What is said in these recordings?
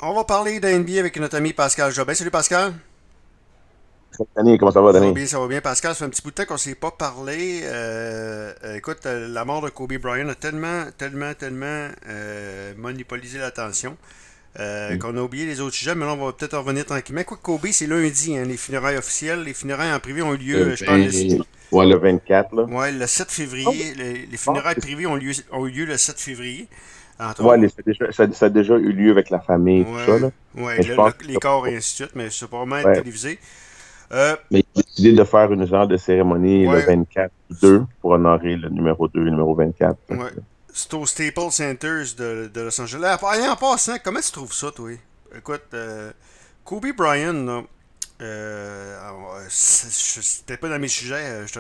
On va parler de NBA avec notre ami Pascal Jobin. Salut Pascal. Danny, comment ça va, Danny? Ça va bien Pascal. Ça fait un petit bout de temps qu'on ne s'est pas parlé. Écoute, la mort de Kobe Bryant a tellement monopolisé l'attention qu'on a oublié les autres sujets, mais là on va peut-être en revenir tranquillement. Quoi que Kobe, c'est lundi, hein, les funérailles officielles. Les funérailles en privé ont eu lieu, Le je pense, 20, ouais, le 24, là. ouais, le 7 Ah, février. Les ah, funérailles privées ont eu lieu le 7 février, entre ouais, autres. ça a déjà eu lieu avec la famille et tout ça, Ouais, là. ouais, Mais je pense les corps et ainsi de suite, mais c'est probablement être ouais, télévisé. Euh, mais il a décidé de faire une genre de cérémonie le ouais, 24-2 pour honorer le numéro 2 et le numéro 24. Ouais. C'est au Staples Centers de Los Angeles. En passant, comment tu trouves ça, toi? Écoute, Kobe Bryant, là, c'était pas dans mes sujets.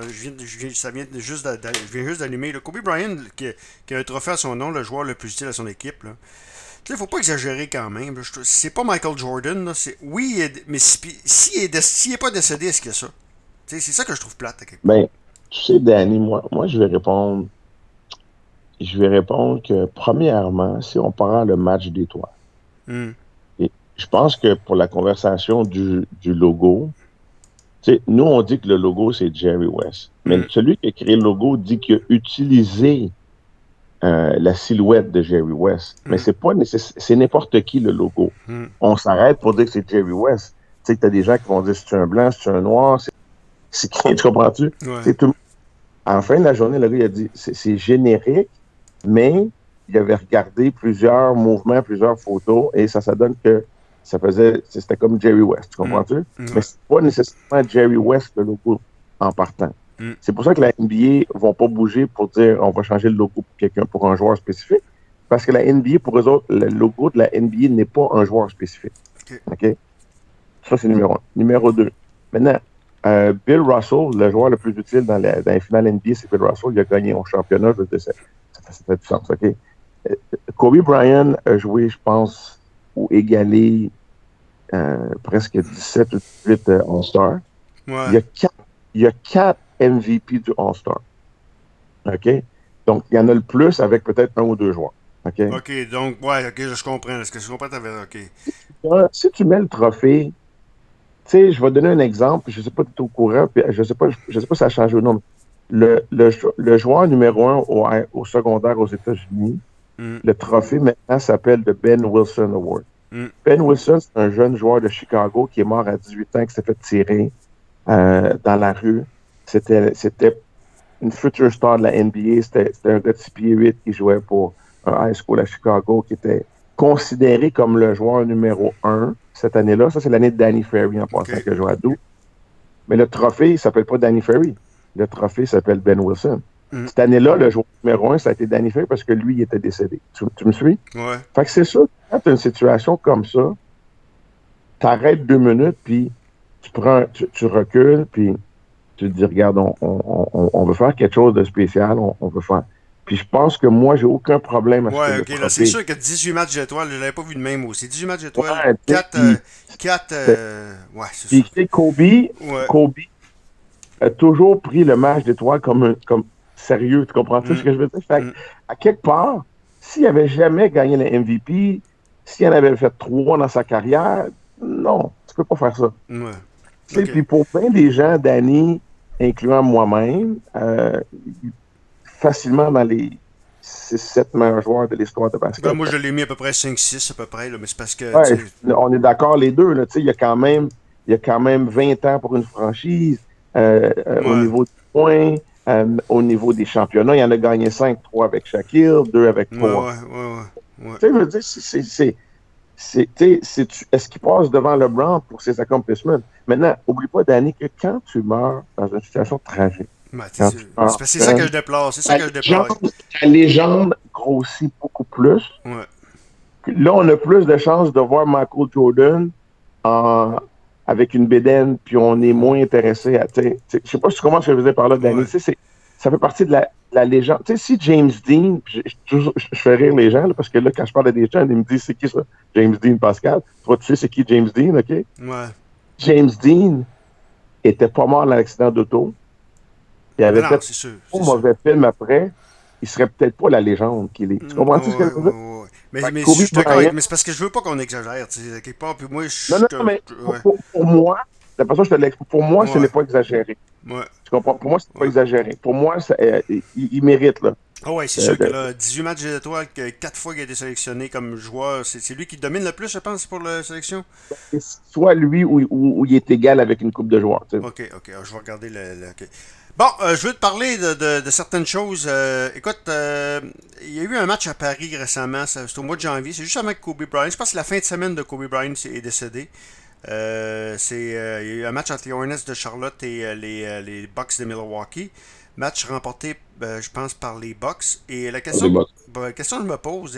Je viens juste d'allumer. Kobe Bryant, qui a un trophée à son nom, le joueur le plus utile à son équipe. Là. Tu sais, faut pas exagérer quand même. C'est pas Michael Jordan. Là, oui, mais s'il est pas décédé, est-ce qu'il y a ça? Tu sais, c'est ça que je trouve plate à quelque part. Ben, tu sais, Danny, moi, je vais répondre que, premièrement, si on prend le match d'étoiles, Hmm. et je pense que pour la conversation du logo, tu sais, nous, on dit que le logo, c'est Jerry West. Mais Hmm. celui qui a créé le logo dit qu'il a utilisé la silhouette de Jerry West. Mais Hmm. c'est n'importe qui le logo. Hmm. On s'arrête pour dire que c'est Jerry West. Tu sais, tu as des gens qui vont dire c'est un blanc, c'est un noir, c'est qui, tu comprends-tu? Ouais. C'est tout. À la fin de la journée, le gars, il a dit c'est générique, mais il avait regardé plusieurs mouvements, plusieurs photos, et ça donne que c'était comme Jerry West, tu Hmm. comprends-tu? Mais Ouais. c'est pas nécessairement Jerry West le logo en partant. Hmm. C'est pour ça que la NBA ne vont pas bouger pour dire on va changer le logo pour quelqu'un, pour un joueur spécifique. Parce que la NBA, pour eux autres, le logo de la NBA n'est pas un joueur spécifique. Ok. OK? Ça, c'est numéro un. Numéro deux. Maintenant, Bill Russell, le joueur le plus utile dans les finales NBA, c'est Bill Russell. Il a gagné au championnat. Je veux dire, ça fait du sens. OK? Kobe Bryant a joué, je pense, ou égalé presque 17 ou 18 All-Star. Il y Ouais. a quatre, il y a quatre MVP du All-Star. OK? Donc, il y en a le plus avec peut-être un ou deux joueurs. OK? Ok, donc, ouais, ok, je comprends. Est-ce que je comprends ta version? Ok. Si tu mets le trophée, tu sais, je vais donner un exemple, je ne sais pas si tu es au courant, puis je sais pas si ça a changé ou non. Le joueur numéro un au secondaire aux États-Unis, Hmm. le trophée maintenant s'appelle le Ben Wilson Award. Hmm. Ben Wilson, c'est un jeune joueur de Chicago qui est mort à 18 ans, qui s'est fait tirer dans la rue. C'était une future star de la NBA. C'était un gars de 6 pieds 8 qui jouait pour un high school à Chicago, qui était considéré comme le joueur numéro un cette année-là. Ça, c'est l'année de Danny Ferry en Ok. passant que jouait à Duke. Mais le trophée, il ne s'appelle pas Danny Ferry. Le trophée s'appelle Ben Wilson. Hmm. Cette année-là, le joueur numéro un, ça a été Danny Ferry parce que lui, il était décédé. Tu me suis? Ouais. Fait que c'est ça. Quand tu as une situation comme ça, tu arrêtes 2 minutes, puis tu recules, puis tu te dis, regarde, on veut faire quelque chose de spécial, on veut faire. Puis je pense que moi, j'ai aucun problème à ce que Ouais, le ok, là, c'est trophée. sûr que 18 matchs d'étoiles, je l'avais pas vu de même aussi. 18 matchs d'étoiles, Ouais, tu sais, 4, puis 4, c'est- ouais, c'est puis, ça. tu sais, Ouais. Kobe a toujours pris le match d'étoiles comme sérieux, tu comprends-tu ce Hmm. que je veux dire? Fait que, Hmm. à quelque part, s'il avait jamais gagné le MVP, s'il en avait fait trois dans sa carrière, non, tu peux pas faire ça. Ouais. Tu sais, Ok. puis pour bien des gens, Danny, incluant moi-même, facilement dans les 6-7 meilleurs joueurs de l'histoire de Ben, basket. moi, je l'ai mis à peu près 5-6 à peu près, là, mais c'est parce que, Ouais, tu sais, on est d'accord les deux. Là, il y a quand même 20 ans pour une franchise au ouais. niveau des points, au niveau des championnats. Il en a gagné 5, 3 avec Shaquille, 2 avec Ouais, Paul. ouais, ouais, ouais. Ouais. Tu sais, je veux dire, tu sais, est-ce qu'il passe devant LeBron pour ses accomplissements? Maintenant, oublie pas, Danny, que quand tu meurs dans une situation tragique, Ben, quand tu c'est meurs parce que c'est ça que jeune, je déplore. C'est ça la que je déplore. légende, la légende grossit beaucoup plus. Ouais. Là, on a plus de chances de voir Michael Jordan en- avec une bédaine, puis on est moins intéressé à. Je sais pas si tu comprends ce que je veux dire par là, Danny. Ouais. Tu sais, ça fait partie de la légende. Tu sais, si James Dean, puis je fais rire les gens, là, parce que là, quand je parle à des gens, ils me disent c'est qui ça? James Dean, Pascal. Toi, tu sais c'est qui James Dean, OK? Ouais. James Dean était pas mort dans l'accident d'auto. Il Ben avait non, fait c'est sûr. un C'est sûr. mauvais film après. Il serait peut-être pas la légende qu'il est. Tu Mm, comprends-tu ce que ouais, je veux dire? ouais, ouais. Mais je Kobe suis d'accord Bryant. mais c'est parce que je veux pas qu'on exagère, tu sais, quelque part, puis moi, Non, non, non, mais ouais, pour moi, la façon dont je te l'explique, pour moi, ce ouais, n'est pas exagéré. ouais, Tu comprends? Pour moi, ce n'est pas ouais. exagéré. Pour moi, il mérite, là. Ah ouais, c'est de- sûr que de- là, 18 matchs d'étoiles, 4 fois qu'il a été sélectionné comme joueur, c'est lui qui domine le plus, je pense, pour la sélection. soit lui ou il est égal avec une coupe de joueurs. Tu sais. Ok, je vais regarder ok. Bon, je veux te parler de certaines choses. Écoute, il y a eu un match à Paris récemment, c'est au mois de janvier, c'est juste avant que Kobe Bryant. Je pense que c'est la fin de semaine de Kobe Bryant est décédé. Il y a eu un match entre les Hornets de Charlotte et les Bucks de Milwaukee. Match remporté, je pense, par les Bucks. Et Les Bucks. la question que je me pose,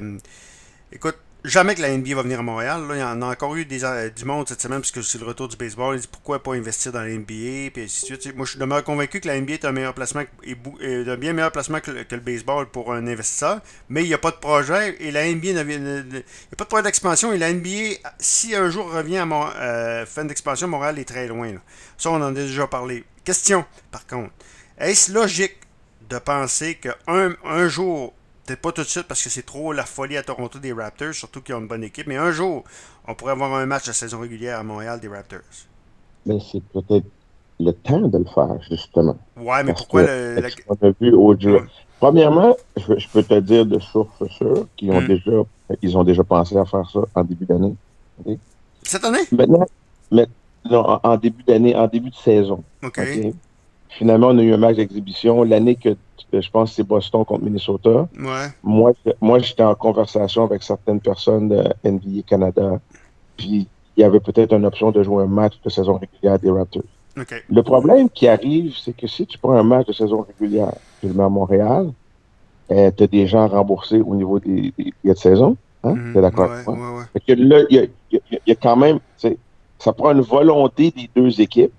écoute, jamais que la NBA va venir à Montréal. Là. Il y en a encore eu du monde cette semaine, puisque c'est le retour du baseball. Ils disent pourquoi pas investir dans la NBA, puis ainsi de suite. Moi, je demeure convaincu que la NBA est un meilleur placement, est un bien meilleur placement que le baseball pour un investisseur. Mais il n'y a pas de projet, et la NBA il n'y a pas de projet d'expansion. Et la NBA, si un jour revient à fin d'expansion, Montréal est très loin. Là. Ça, on en a déjà parlé. Question, par contre. Est-ce logique de penser qu'un jour, peut-être pas tout de suite parce que c'est trop la folie à Toronto des Raptors, surtout qu'ils ont une bonne équipe, mais un jour, on pourrait avoir un match de saison régulière à Montréal des Raptors. Mais c'est peut-être le temps de le faire, justement. Ouais, mais Parce pourquoi que, ce qu'on a vu au jeu. Ouais. Premièrement, je peux te dire de sources sûres Hmm. ils ont déjà pensé à faire ça en début d'année. OK? Cette année? Maintenant, mais, non, en début d'année, en début de saison. OK. OK? Finalement, on a eu un match d'exhibition. L'année que je pense que c'est Boston contre Minnesota. Ouais. Moi, j'étais en conversation avec certaines personnes de NBA Canada. Puis, il y avait peut-être une option de jouer un match de saison régulière des Raptors. OK. Le problème qui arrive, c'est que si tu prends un match de saison régulière, tu le mets à Montréal, tu as des gens remboursés au niveau des billets de saison. Hein? Tu es d'accord avec moi? Ouais. Fait que là, il y a quand même, ça prend une volonté des deux équipes.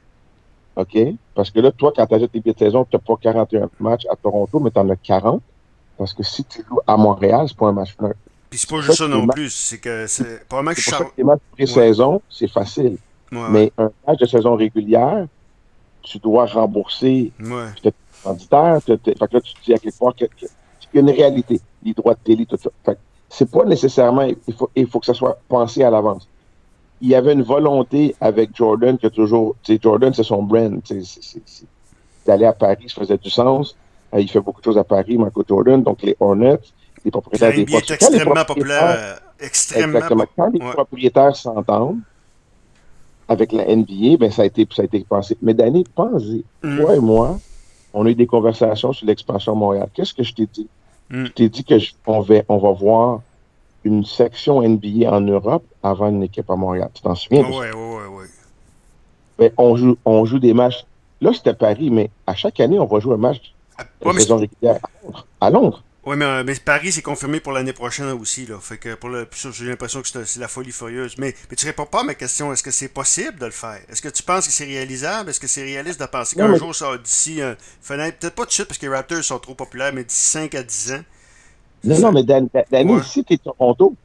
OK? Parce que là, toi, quand tu achètes tes billets de saison, tu n'as pas 41 matchs à Toronto, mais tu en as 40. Parce que si tu joues à Montréal, c'est pas un match neutre. Puis c'est C'est pas pour juste ça ça que les non matchs, plus. C'est que c'est probablement que c'est pour ça Charles. que les matchs Ouais. pré-saison, c'est facile. Ouais. Mais un match de saison régulière, tu dois rembourser Ouais. puis t'as tes commanditaires. Fait que là, tu te dis à quelque part qu'il y a une réalité. Les droits de télé, tout ça. Fait que c'est pas nécessairement, il faut que ça soit pensé à l'avance. Il y avait une volonté avec Jordan que toujours, tu sais, Jordan, c'est son brand. D'aller à Paris, ça faisait du sens. Il fait beaucoup de choses à Paris, Michael Jordan. Donc, les Hornets, les Puis la propriétaires des NBA est postes. Quand les extrêmement populaire. propriétaires, Extrêmement exactement, quand les Ouais. propriétaires s'entendent avec la NBA, ben, ça a été pensé. Mais Danny, pensez, Hmm. toi et moi, on a eu des conversations sur l'expansion à Montréal. Qu'est-ce que je t'ai dit? Hmm. Je t'ai dit que on va voir une section NBA en Europe avant une équipe à Montréal. Tu t'en souviens de ça? Ouais. Ben, on joue des matchs. Là, c'était Paris, mais à chaque année, on va jouer un match de Ouais, mais saison régulière à Londres. À Londres. Oui, mais Paris, c'est confirmé pour l'année prochaine aussi. Là. Fait que j'ai l'impression que c'est la folie furieuse. Mais tu réponds pas à ma question. Est-ce que c'est possible de le faire? Est-ce que tu penses que c'est réalisable? Est-ce que c'est réaliste de penser Non, qu'un mais, jour, ça d'ici une fenêtre, peut-être pas tout de suite parce que les Raptors sont trop populaires, mais d'ici 5 à 10 ans, ça non, serait. mais Danny, Ouais. si tu es Toronto,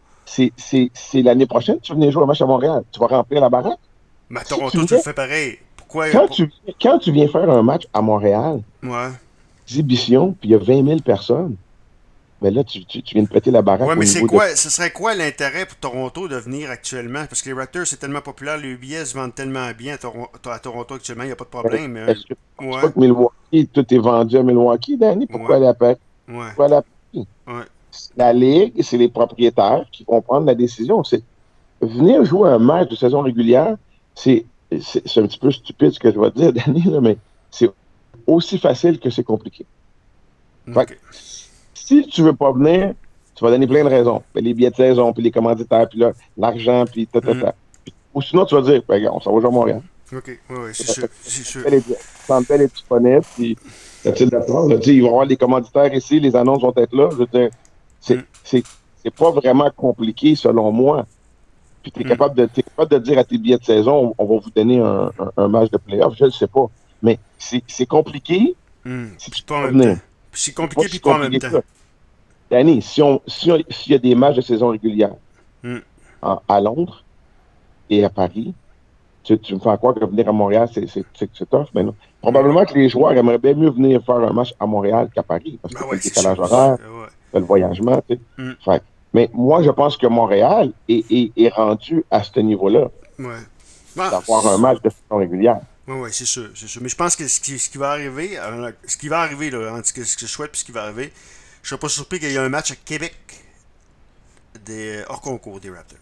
c'est l'année prochaine que tu vas venir jouer un match à Montréal. Tu vas remplir la baraque. Mais à Si tu Toronto, tu le viens, fais pareil. Pourquoi? quand tu viens faire un match à Montréal, Ouais. exhibition, puis il y a 20 000 personnes, ben là, tu viens de péter la baraque Ouais, au mais c'est niveau de. quoi, ce serait quoi l'intérêt pour Toronto de venir actuellement? Parce que les Raptors, c'est tellement populaire, les billets se vendent tellement bien à Toronto actuellement, il n'y a pas de problème. Est-ce que tu penses Ouais, pas que Milwaukee, tout est vendu à Milwaukee, Danny? ouais, Pourquoi aller à Paris? ouais, Pourquoi aller à Paris? ouais. C'est la Ligue, c'est les propriétaires qui vont prendre la décision. C'est venir jouer un match de saison régulière, c'est un petit peu stupide ce que je vais te dire, Danny, là, mais c'est aussi facile que c'est compliqué. Fait que, Ok. si tu veux pas venir, tu vas donner plein de raisons. Puis les billets de saison, puis les commanditaires, puis là, l'argent, puis Mhm. Ou sinon, tu vas dire, ben, on s'en va jouer à Montréal. Ok, ouais, c'est sûr, c'est sûr. Le Centre Bell est disponible, puis c'est d'accord. Là, ils vont avoir les commanditaires ici, les annonces vont être là. Je veux dire, c'est Mm, c'est- c'est pas vraiment compliqué selon moi. Puis mm, t'es capable de dire à tes billets de saison, on va vous donner un match de playoff, je ne sais pas. Mais c'est compliqué si Puis tu pas en peux pas même temps. venir. Puis c'est C'est pas compliqué, puis si pas en même compliqué temps. que ça. Danny, s'il y a des matchs de saison régulière Mm. à Londres et à Paris, tu me fais croire que venir à Montréal, c'est tough, mais non. Ouais. Probablement que les joueurs aimeraient bien mieux venir faire un match à Montréal qu'à Paris, parce que Ben tu as ouais, le c'est sûr. décalage horaire, Ouais. tu as le voyagement, tu sais. Mm. Fait Mais moi, je pense que Montréal est rendu à ce niveau-là, Ouais. Ah, d'avoir un match de façon régulière. ouais, c'est sûr, c'est sûr. Mais je pense que ce qui va arriver, ce qui va arriver, là, en tout cas, ce que je souhaite, puis ce qui va arriver, je serais pas surpris qu'il y ait un match à Québec hors concours des Raptors.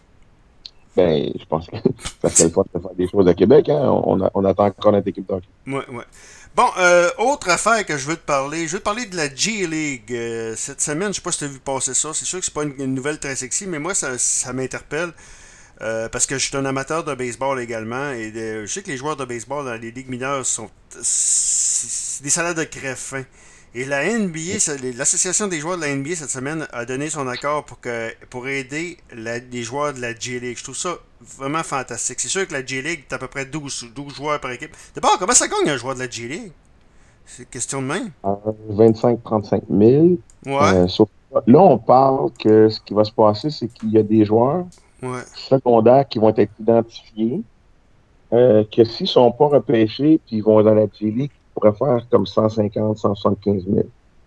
Ben, je pense que ça serait le fun de faire des choses à Québec. Hein? On attend encore notre équipe d'hockey. Ouais, ouais. Bon, autre affaire que je veux te parler de la G-League. Cette semaine, je sais pas si tu as vu passer ça. C'est sûr que c'est pas une nouvelle très sexy, mais moi, ça m'interpelle. Parce que je suis un amateur de baseball également. Et je sais que les joueurs de baseball dans les ligues mineures sont c'est des salades de crève-fin. Et la NBA, l'association des joueurs de la NBA cette semaine a donné son accord pour aider les joueurs de la G-League. Je trouve ça vraiment fantastique. C'est sûr que la G-League, t'as à peu près 12 joueurs par équipe. D'abord, comment ça gagne un joueur de la G-League? C'est une question de même. 25-35 000. Ouais, Sauf que là, on parle que ce qui va se passer, c'est qu'il y a des joueurs ouais. secondaires qui vont être identifiés, que s'ils ne sont pas repêchés, puis ils vont dans la G-League, ils pourraient faire comme 150-175 000.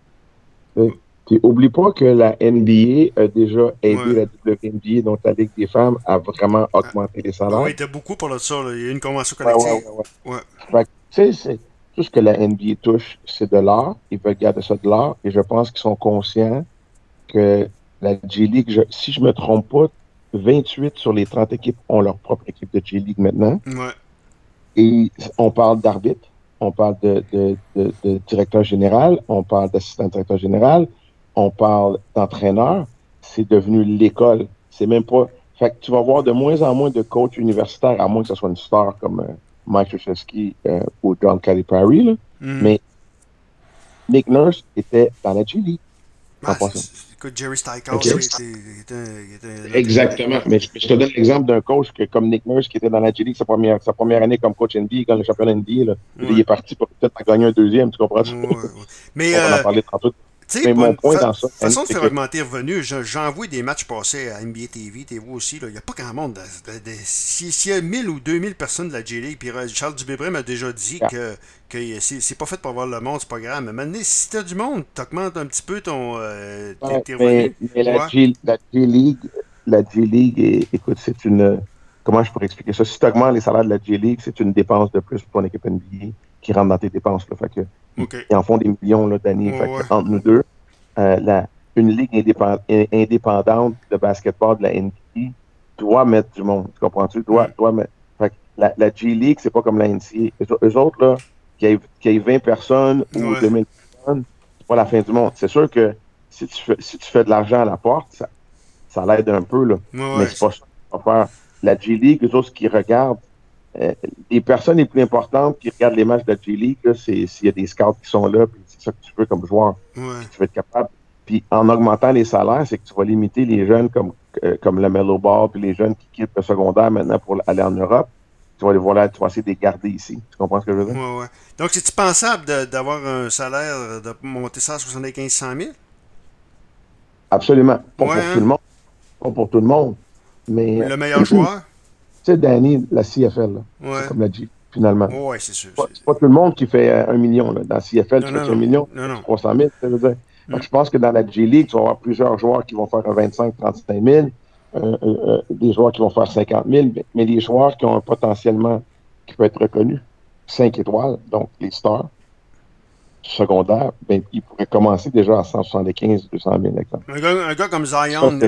Puis oublie pas que la NBA a déjà aidé Ouais. la WNBA, donc la Ligue des femmes, à vraiment Ah, augmenter les ben salaires. oui, il était beaucoup pour ça. Là. Il y a eu une convention Ouais, ouais, collective. ouais, ouais. Ouais. Fait que, tu sais, tout ce que la NBA touche, c'est de l'art. Ils veulent garder ça de l'art. Et je pense qu'ils sont conscients que la G-League, si je me trompe pas, 28 sur les 30 équipes ont leur propre équipe de G-League maintenant. Ouais. Et on parle d'arbitre, on parle de directeur général, on parle d'assistant directeur général, on parle d'entraîneur. C'est devenu l'école. C'est même pas. Fait que tu vas voir de moins en moins de coachs universitaires, à moins que ce soit une star comme Mike Krzyzewski ou John Calipari. Là. Mhm. Mais Nick Nurse était dans la G-League en Ah, passant. écoute, Jerry OK. Stackhouse, il était notre héros. Exactement. Mais je te donne l'exemple d'un coach comme Nick Nurse qui était dans la G-League sa première année comme coach NBA, quand le championnat NBA. Là. Il Ouais. est parti pour peut-être en gagner un deuxième, tu comprends? Ouais, ouais. Mais, On va en parler tantôt. tu sais, Mais pour mon une point dans ça, Danny, façon de c'est faire que augmenter les revenus, j'en vois des matchs passés à NBA TV, t'es vous aussi, là. Il n'y a pas grand monde. S'il y a 1000 ou 2000 personnes de la J-League, puis Charles Dubébré m'a déjà dit que c'est pas fait pour voir le monde, c'est pas grave. Mais maintenant, si t'as du monde, t'augmentes un petit peu ouais, tes revenus. mais Ouais. La G-League, écoute, c'est une. Comment je pourrais expliquer ça? Si tu augmentes les salaires de la G-League, c'est une dépense de plus pour ton équipe NBA qui rentre dans tes dépenses. Là. Fait que, OK. ils en font des millions là, d'années. Ouais, Fait que, ouais. entre nous deux, une ligue indépendante de basketball de la NBA doit mettre du monde. Tu comprends-tu? Hmm. Doit mettre. Fait que la G-League, c'est pas comme la NCAA. Eux autres, là, qu'il y ait 20 personnes ou Ouais. 2000 personnes, c'est pas la fin du monde. C'est sûr que si tu fais de l'argent à la porte, ça l'aide un peu, là. Ouais, Mais ouais. c'est pas ça qu'on va faire. La G-League, eux autres, ce qu'ils regardent, les personnes les plus importantes qui regardent les matchs de la G-League, là, c'est s'il y a des scouts qui sont là, puis c'est ça que tu veux comme joueur. Ouais. Puis tu vas être capable. Puis en augmentant les salaires, c'est que tu vas limiter les jeunes comme le Melo Ball, puis les jeunes qui quittent le secondaire maintenant pour aller en Europe. Tu vas essayer de les garder ici. Tu comprends ce que je veux dire? Ouais, ouais. Donc, c'est-tu pensable d'avoir un salaire, de monter ça à 75-100 000? Absolument. Pas Ouais, pour tout hein? le monde. Pas pour tout le monde. Mais, Le meilleur tu joueur? sais, Danny, la CFL, là, c'est Ouais. comme la G, finalement. Ouais, ouais, c'est sûr. C'est pas tout le monde qui fait 1 million. Là. Dans la CFL, Non, tu non, fais un non. million, Non, tu fais non. 300 000, ça veut dire. Fait Hmm. que je pense que dans la G-League, tu vas avoir plusieurs joueurs qui vont faire un 25-35 000, des joueurs qui vont faire 50 000, mais les joueurs qui ont un potentiellement qui peut être reconnu, 5 étoiles, donc les stars secondaires, ben, ils pourraient commencer déjà à 175-200 000, exemple. Un gars comme Ça, Zion,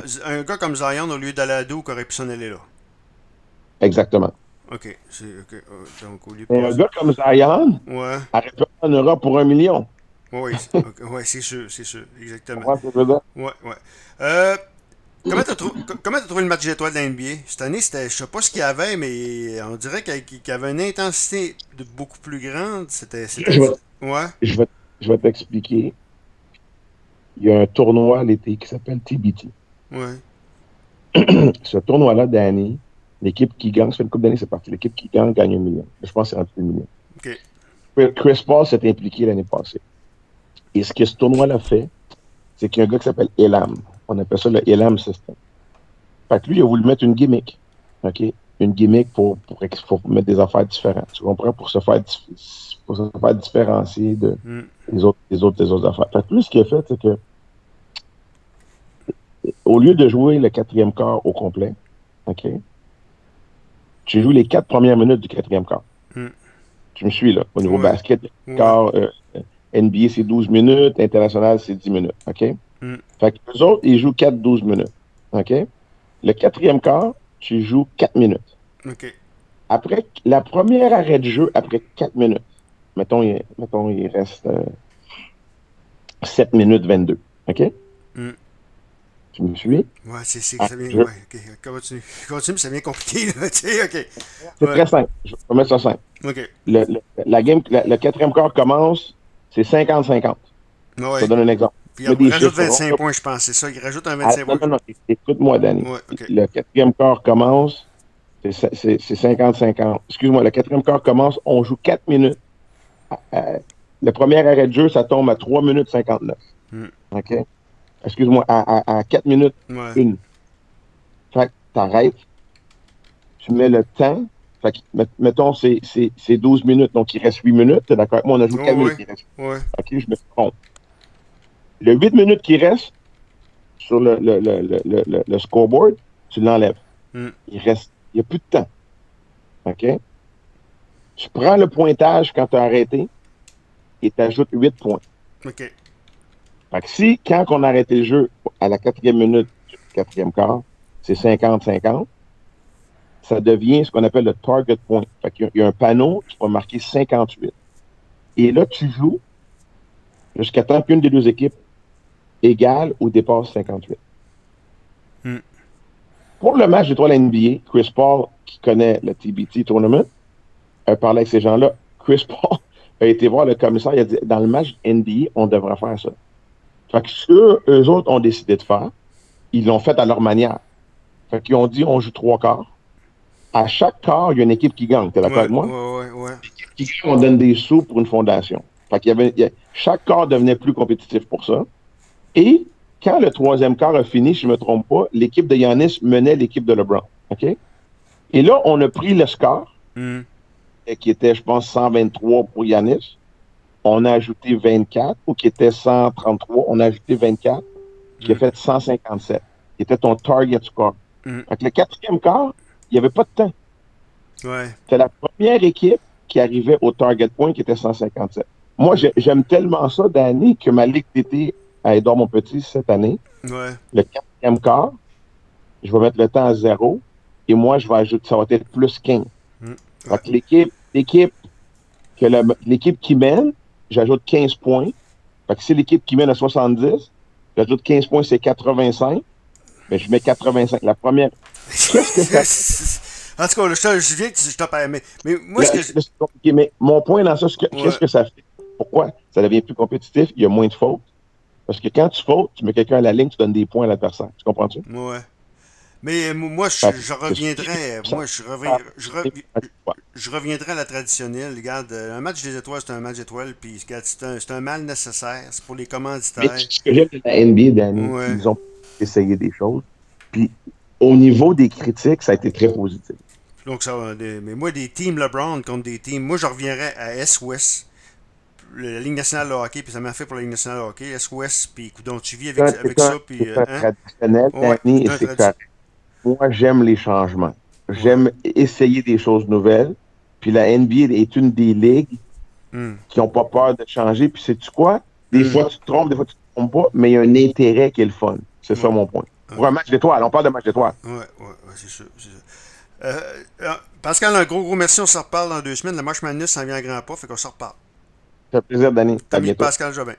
au lieu d'aller à Duke, aurait pu s'en aller là. exactement. OK. OK. Donc, au lieu de Mais un passer. gars comme Zion Ouais. aurait pu en Europe pour 1 million. Ouais, oui. OK. Ouais, c'est sûr. C'est sûr. Tu Exactement. comprends ce que je veux dire? Ouais, ouais. Euh, comment t'as trouvé le match d'étoiles de la NBA? Cette année, je sais pas ce qu'il y avait, mais on dirait qu'il y avait une intensité beaucoup plus grande. Je vais, Ouais, je vais, je vais t'expliquer. Il y a un tournoi l'été qui s'appelle TBT. ouais. Ce tournoi-là, d'année, l'équipe qui gagne, ça fait une couple d'années, c'est parti. L'équipe qui gagne 1 million. Je pense que c'est rendu 2 millions. OK. Chris Paul s'est impliqué l'année passée. Et ce que ce tournoi-là fait, c'est qu'il y a un gars qui s'appelle Elam. On appelle ça le Elam System. Fait que lui, il a voulu mettre une gimmick. OK? Une gimmick pour mettre des affaires différentes. Tu comprends? Pour se faire différencier Hmm. des autres affaires. Fait que lui, ce qu'il a fait, c'est que au lieu de jouer le quatrième quart au complet, OK, tu joues les 4 premières minutes du quatrième quart. Mm. Tu me suis, là, au niveau Ouais. basket. Quart, NBA, c'est 12 minutes. International, c'est 10 minutes. OK? Mm. Fait que les autres, ils jouent 4-12 minutes. OK? Le quatrième quart, tu joues 4 minutes. OK. Après, la première arrêt de jeu, après 4 minutes, mettons, il reste 7 minutes 22. OK? Mm. Tu me suis? Ouais, c'est ça vient. Ouais, OK. Continue, mais ça devient compliqué, là. Tu sais, OK. C'est Ouais. très simple. Je vais mettre ça simple. OK. Le quatrième quart commence, c'est 50-50. Ouais. Je te donne un exemple. Puis il rajoute 25 points, je pense. C'est ça, il rajoute un 25 points. Non, écoute-moi, Danny. Ouais, OK. Le quatrième quart commence, c'est 50-50. Excuse-moi, le quatrième quart commence, on joue 4 minutes. Le premier arrêt de jeu, ça tombe à 3 minutes 59. OK? Excuse-moi, à 4 minutes, Ouais. 1. Fait que t'arrêtes, tu mets le temps. Fait que, mettons, c'est 12 minutes, donc il reste 8 minutes. T'es d'accord avec moi? On a joué 4 minutes. Il reste. Ouais. OK, je me trompe. Le 8 minutes qui reste sur le scoreboard, tu l'enlèves. Mm. Il n'y a plus de temps. OK? Tu prends le pointage quand tu as arrêté et tu ajoutes 8 points. OK. Fait que si, quand on a arrêté le jeu à la 4e minute du 4e quart, c'est 50-50, ça devient ce qu'on appelle le target point. Fait qu'il y a un panneau qui va marquer 58. Et là, tu joues jusqu'à temps qu'une des deux équipes égale ou dépasse 58. Mm. Pour le match d'étoiles NBA, Chris Paul, qui connaît le TBT Tournament, a parlé avec ces gens-là. Chris Paul a été voir le commissaire, il a dit, dans le match NBA, on devrait faire ça. Fait que ce qu'eux autres ont décidé de faire, ils l'ont fait à leur manière. Fait qu'ils ont dit, on joue 3 quarts. À chaque quart, il y a une équipe qui gagne. T'es d'accord avec moi? Ouais. Qui gagne, on donne des sous pour une fondation. Fait qu'il chaque quart devenait plus compétitif pour ça. Et quand le 3e quart a fini, si je ne me trompe pas, l'équipe de Giannis menait l'équipe de LeBron. OK? Et là, on a pris le score, qui était, je pense, 123 pour Giannis. On a ajouté 24, ou qui était 133. On a ajouté 24, qui a fait 157, qui était ton target score. Fait que le 4e quart, il n'y avait pas de temps. Ouais. C'était la première équipe qui arrivait au target point, qui était 157. Moi, j'aime tellement ça, Danny, que ma ligue d'été à Édouard Montpetit cette année, le 4e quart, je vais mettre le temps à 0 et moi, je vais ajouter, ça va être plus 15. Fait que l'équipe qui mène, j'ajoute 15 points. Fait que si l'équipe qui mène à 70, j'ajoute 15 points, c'est 85. Ben, je mets 85. La première. Qu'est-ce que ça En tout cas, je viens que je t'en parle. Mais moi, mais mon point dans ça, qu'est-ce que ça fait? Pourquoi ça devient plus compétitif? Il y a moins de fautes. Parce que quand tu fautes, tu mets quelqu'un à la ligne, tu donnes des points à l'adversaire. Tu comprends-tu? Ouais. Mais moi, je reviendrais. Je reviendrai à la traditionnelle. Regarde, un match des étoiles, c'est un match d'étoiles. Puis, c'est un mal nécessaire. C'est pour les commanditaires. Mais ce que j'aime de la NBA, Danny, ils ont essayé des choses. Puis, au niveau des critiques, ça a été très positif. Donc, mais moi, des teams LeBron contre des teams. Moi, je reviendrais à S-Ouest. La Ligue nationale de hockey, puis ça m'a fait pour la Ligue nationale de hockey. S-Ouest, puis donc tu vis avec ça. Puis, c'est traditionnel, Danny, et c'est correct. Moi, j'aime les changements. J'aime essayer des choses nouvelles. Puis la NBA est une des ligues qui n'ont pas peur de changer. Puis sais-tu quoi? Des fois, tu te trompes, des fois, tu te trompes pas, mais il y a un intérêt qui est le fun. C'est ça mon point. Pour un match d'étoiles, on parle de match d'étoiles. Ouais, c'est sûr. Pascal, un gros merci. On se reparle dans 2 semaines. Le match Madness s'en vient à grands pas, fait qu'on se reparle. Ça fait plaisir, Danny. T'as mis Pascal Jobin.